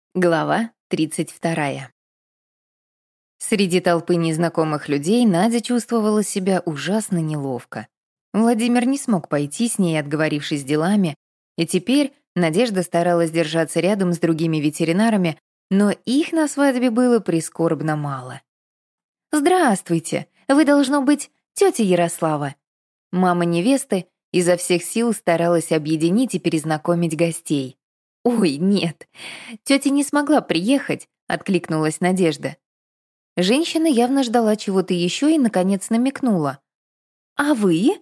Глава 32. Среди толпы незнакомых людей Надя чувствовала себя ужасно неловко. Владимир не смог пойти с ней, отговорившись делами, и теперь Надежда старалась держаться рядом с другими ветеринарами, но их на свадьбе было прискорбно мало. «Здравствуйте! Вы, должно быть, тетя Ярослава!» Мама невесты изо всех сил старалась объединить и перезнакомить гостей. «Ой, нет, тетя не смогла приехать», — откликнулась Надежда. Женщина явно ждала чего-то еще и, наконец, намекнула. «А вы?»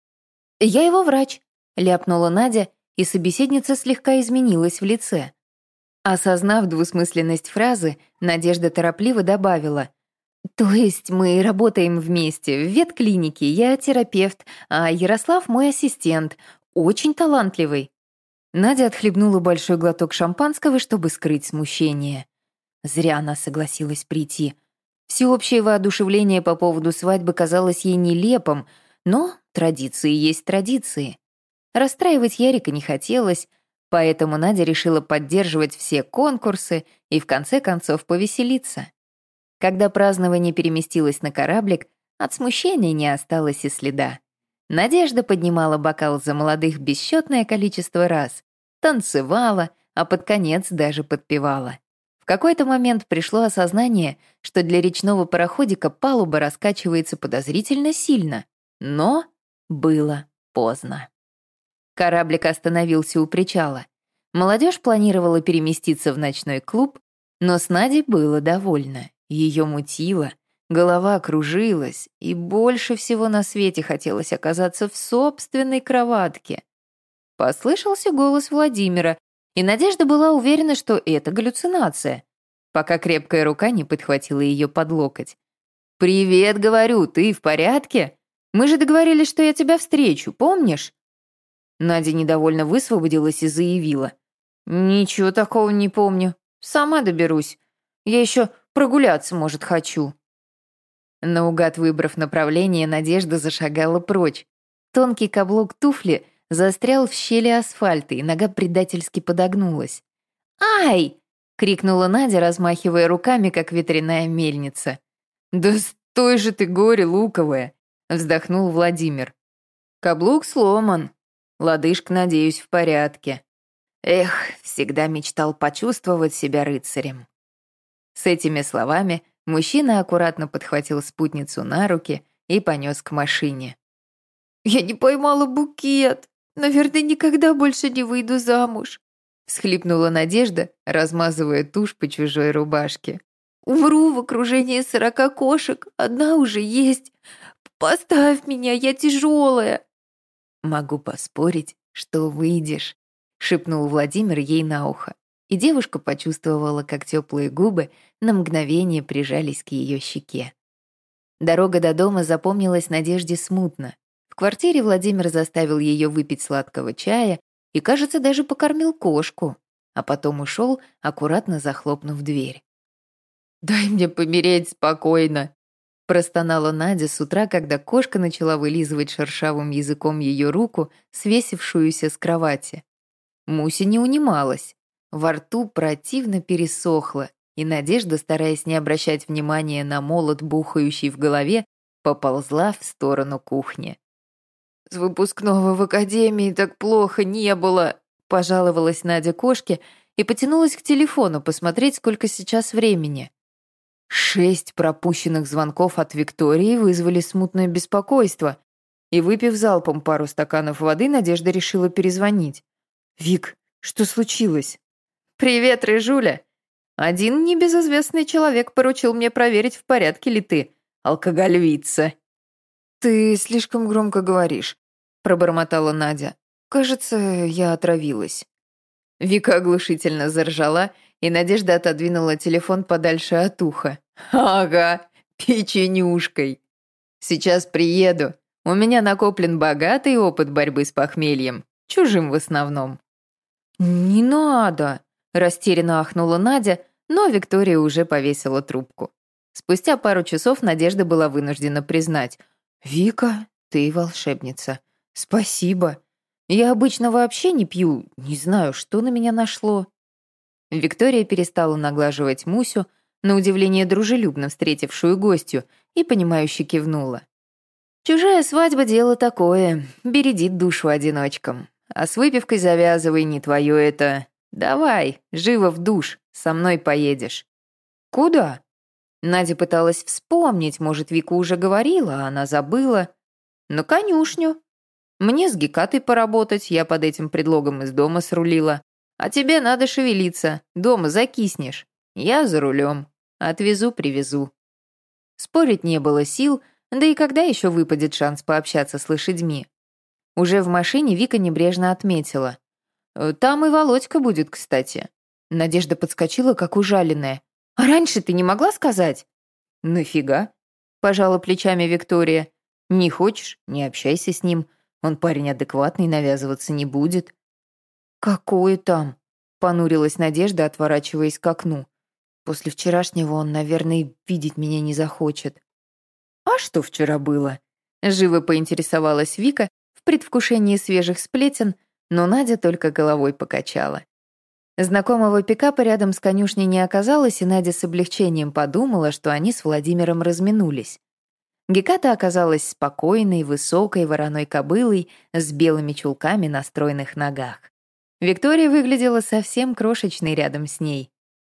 «Я его врач», — ляпнула Надя, и собеседница слегка изменилась в лице. Осознав двусмысленность фразы, Надежда торопливо добавила. «То есть мы работаем вместе в ветклинике, я терапевт, а Ярослав мой ассистент, очень талантливый». Надя отхлебнула большой глоток шампанского, чтобы скрыть смущение. Зря она согласилась прийти. Всеобщее воодушевление по поводу свадьбы казалось ей нелепым, но традиции есть традиции. Расстраивать Ярика не хотелось, поэтому Надя решила поддерживать все конкурсы и в конце концов повеселиться. Когда празднование переместилось на кораблик, от смущения не осталось и следа. Надежда поднимала бокал за молодых бесчетное количество раз, танцевала, а под конец даже подпевала. В какой-то момент пришло осознание, что для речного пароходика палуба раскачивается подозрительно сильно, но было поздно. Кораблик остановился у причала. Молодежь планировала переместиться в ночной клуб, но с Надей было довольно. Ее мутило, голова кружилась, и больше всего на свете хотелось оказаться в собственной кроватке. Послышался голос Владимира, и Надежда была уверена, что это галлюцинация, пока крепкая рука не подхватила ее под локоть. «Привет, говорю, ты в порядке? Мы же договорились, что я тебя встречу, помнишь?» Надя недовольно высвободилась и заявила. «Ничего такого не помню. Сама доберусь. Я еще прогуляться, может, хочу». Наугад выбрав направление, Надежда зашагала прочь. Тонкий каблук туфли застрял в щели асфальта, и нога предательски подогнулась. «Ай!» — крикнула Надя, размахивая руками, как ветряная мельница. «Да стой же ты, горе луковое!» — вздохнул Владимир. «Каблук сломан. Лодыжка, надеюсь, в порядке. Эх, всегда мечтал почувствовать себя рыцарем». С этими словами мужчина аккуратно подхватил спутницу на руки и понес к машине. «Я не поймала букет. Наверное, никогда больше не выйду замуж», — всхлипнула Надежда, размазывая тушь по чужой рубашке. «Умру в окружении 40 кошек, одна уже есть. Поставь меня, я тяжелая». «Могу поспорить, что выйдешь», — шепнул Владимир ей на ухо, и девушка почувствовала, как теплые губы на мгновение прижались к ее щеке. Дорога до дома запомнилась Надежде смутно. В квартире Владимир заставил ее выпить сладкого чая и, кажется, даже покормил кошку, а потом ушел, аккуратно захлопнув дверь. «Дай мне помереть спокойно», — простонала Надя с утра, когда кошка начала вылизывать шершавым языком ее руку, свесившуюся с кровати. Муся не унималась. Во рту противно пересохло, и Надежда, стараясь не обращать внимания на молот, бухающий в голове, поползла в сторону кухни. «С выпускного в академии так плохо не было», — пожаловалась Надя кошке и потянулась к телефону посмотреть, сколько сейчас времени. 6 пропущенных звонков от Виктории вызвали смутное беспокойство, и, выпив залпом пару стаканов воды, Надежда решила перезвонить. «Вик, что случилось?» «Привет, Рыжуля. Один небезызвестный человек поручил мне проверить, в порядке ли ты, алкоголь-вица». «Ты слишком громко говоришь», — пробормотала Надя. «Кажется, я отравилась». Вика оглушительно заржала, и Надежда отодвинула телефон подальше от уха. «Ага, печенюшкой. Сейчас приеду. У меня накоплен богатый опыт борьбы с похмельем, чужим в основном». «Не надо», — растерянно ахнула Надя, но Виктория уже повесила трубку. Спустя пару часов Надежда была вынуждена признать: «Вика, ты волшебница. Спасибо. Я обычно вообще не пью, не знаю, что на меня нашло». Виктория перестала наглаживать Мусю, на удивление дружелюбно встретившую гостью, и понимающе кивнула. «Чужая свадьба — дело такое, бередит душу одиночкам. А с выпивкой завязывай, не твое это. Давай, живо в душ, со мной поедешь». «Куда?» Надя пыталась вспомнить, может, Вика уже говорила, а она забыла. «На конюшню. Мне с Гекатой поработать, я под этим предлогом из дома срулила. А тебе надо шевелиться, дома закиснешь. Я за рулем. Отвезу-привезу». Спорить не было сил, да и когда еще выпадет шанс пообщаться с лошадьми? Уже в машине Вика небрежно отметила. «Там и Володька будет, кстати». Надежда подскочила, как ужаленная. «А раньше ты не могла сказать?» «Нафига?» — пожала плечами Виктория. «Не хочешь — не общайся с ним. Он парень адекватный, навязываться не будет». «Какое там?» — понурилась Надежда, отворачиваясь к окну. «После вчерашнего он, наверное, видеть меня не захочет». «А что вчера было?» — живо поинтересовалась Вика в предвкушении свежих сплетен, но Надя только головой покачала. Знакомого пикапа рядом с конюшней не оказалось, и Надя с облегчением подумала, что они с Владимиром разминулись. Геката оказалась спокойной, высокой вороной кобылой с белыми чулками на стройных ногах. Виктория выглядела совсем крошечной рядом с ней.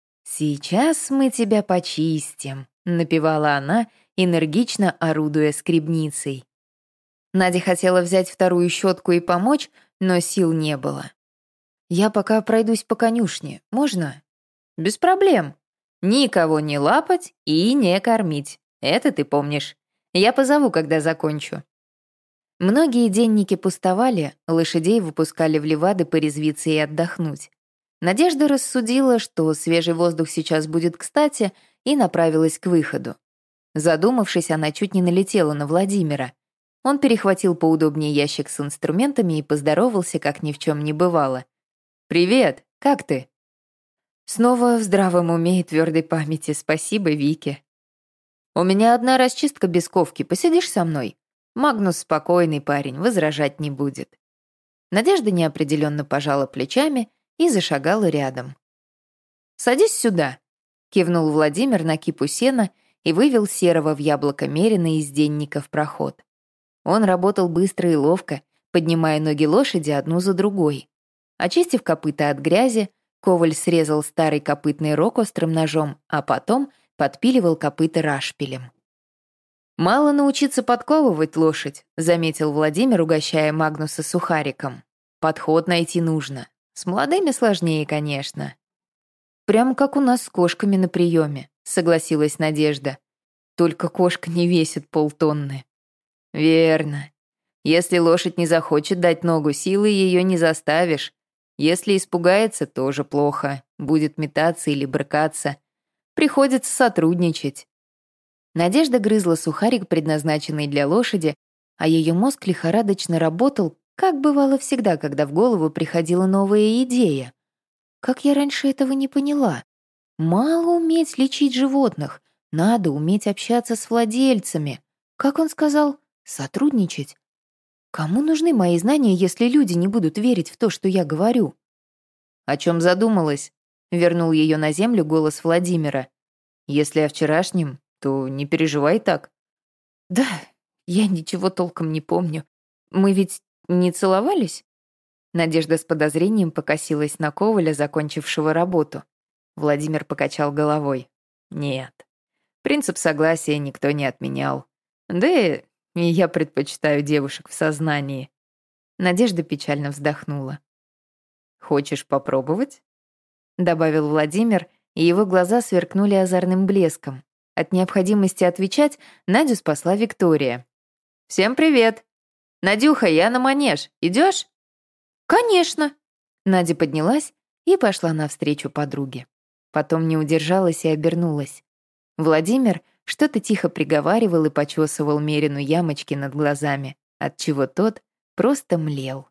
«Сейчас мы тебя почистим», — напевала она, энергично орудуя скребницей. Надя хотела взять вторую щетку и помочь, но сил не было. «Я пока пройдусь по конюшне. Можно?» «Без проблем. Никого не лапать и не кормить. Это ты помнишь. Я позову, когда закончу». Многие денники пустовали, лошадей выпускали в левады порезвиться и отдохнуть. Надежда рассудила, что свежий воздух сейчас будет кстати, и направилась к выходу. Задумавшись, она чуть не налетела на Владимира. Он перехватил поудобнее ящик с инструментами и поздоровался, как ни в чем не бывало. «Привет, как ты?» Снова в здравом уме и твердой памяти, спасибо Вике. «У меня одна расчистка без ковки, посидишь со мной?» Магнус спокойный парень, возражать не будет. Надежда неопределенно пожала плечами и зашагала рядом. «Садись сюда», — кивнул Владимир на кипу сена и вывел серого в яблоко мерина из денника в проход. Он работал быстро и ловко, поднимая ноги лошади одну за другой. Очистив копыта от грязи, Коваль срезал старый копытный рог острым ножом, а потом подпиливал копыта рашпилем. «Мало научиться подковывать лошадь», — заметил Владимир, угощая Магнуса сухариком. «Подход найти нужно. С молодыми сложнее, конечно». «Прямо как у нас с кошками на приеме», — согласилась Надежда. «Только кошка не весит полтонны». «Верно. Если лошадь не захочет дать ногу, силы ее не заставишь. Если испугается, тоже плохо. Будет метаться или брыкаться. Приходится сотрудничать». Надежда грызла сухарик, предназначенный для лошади, а ее мозг лихорадочно работал, как бывало всегда, когда в голову приходила новая идея. Как я раньше этого не поняла? Мало уметь лечить животных, надо уметь общаться с владельцами. Как он сказал? Сотрудничать. Кому нужны мои знания, если люди не будут верить в то, что я говорю? «О чем задумалась?» — вернул ее на землю голос Владимира. «Если о вчерашнем, то не переживай так». «Да, я ничего толком не помню. Мы ведь не целовались?» Надежда с подозрением покосилась на Коваля, закончившего работу. Владимир покачал головой. «Нет. Принцип согласия никто не отменял. Да и я предпочитаю девушек в сознании». Надежда печально вздохнула. «Хочешь попробовать?» — добавил Владимир, и его глаза сверкнули озорным блеском. От необходимости отвечать Надю спасла Виктория. «Всем привет! Надюха, я на манеж. Идешь?» «Конечно!» Надя поднялась и пошла навстречу подруге. Потом не удержалась и обернулась. Владимир что-то тихо приговаривал и почесывал Мерину ямочки над глазами, отчего тот просто млел.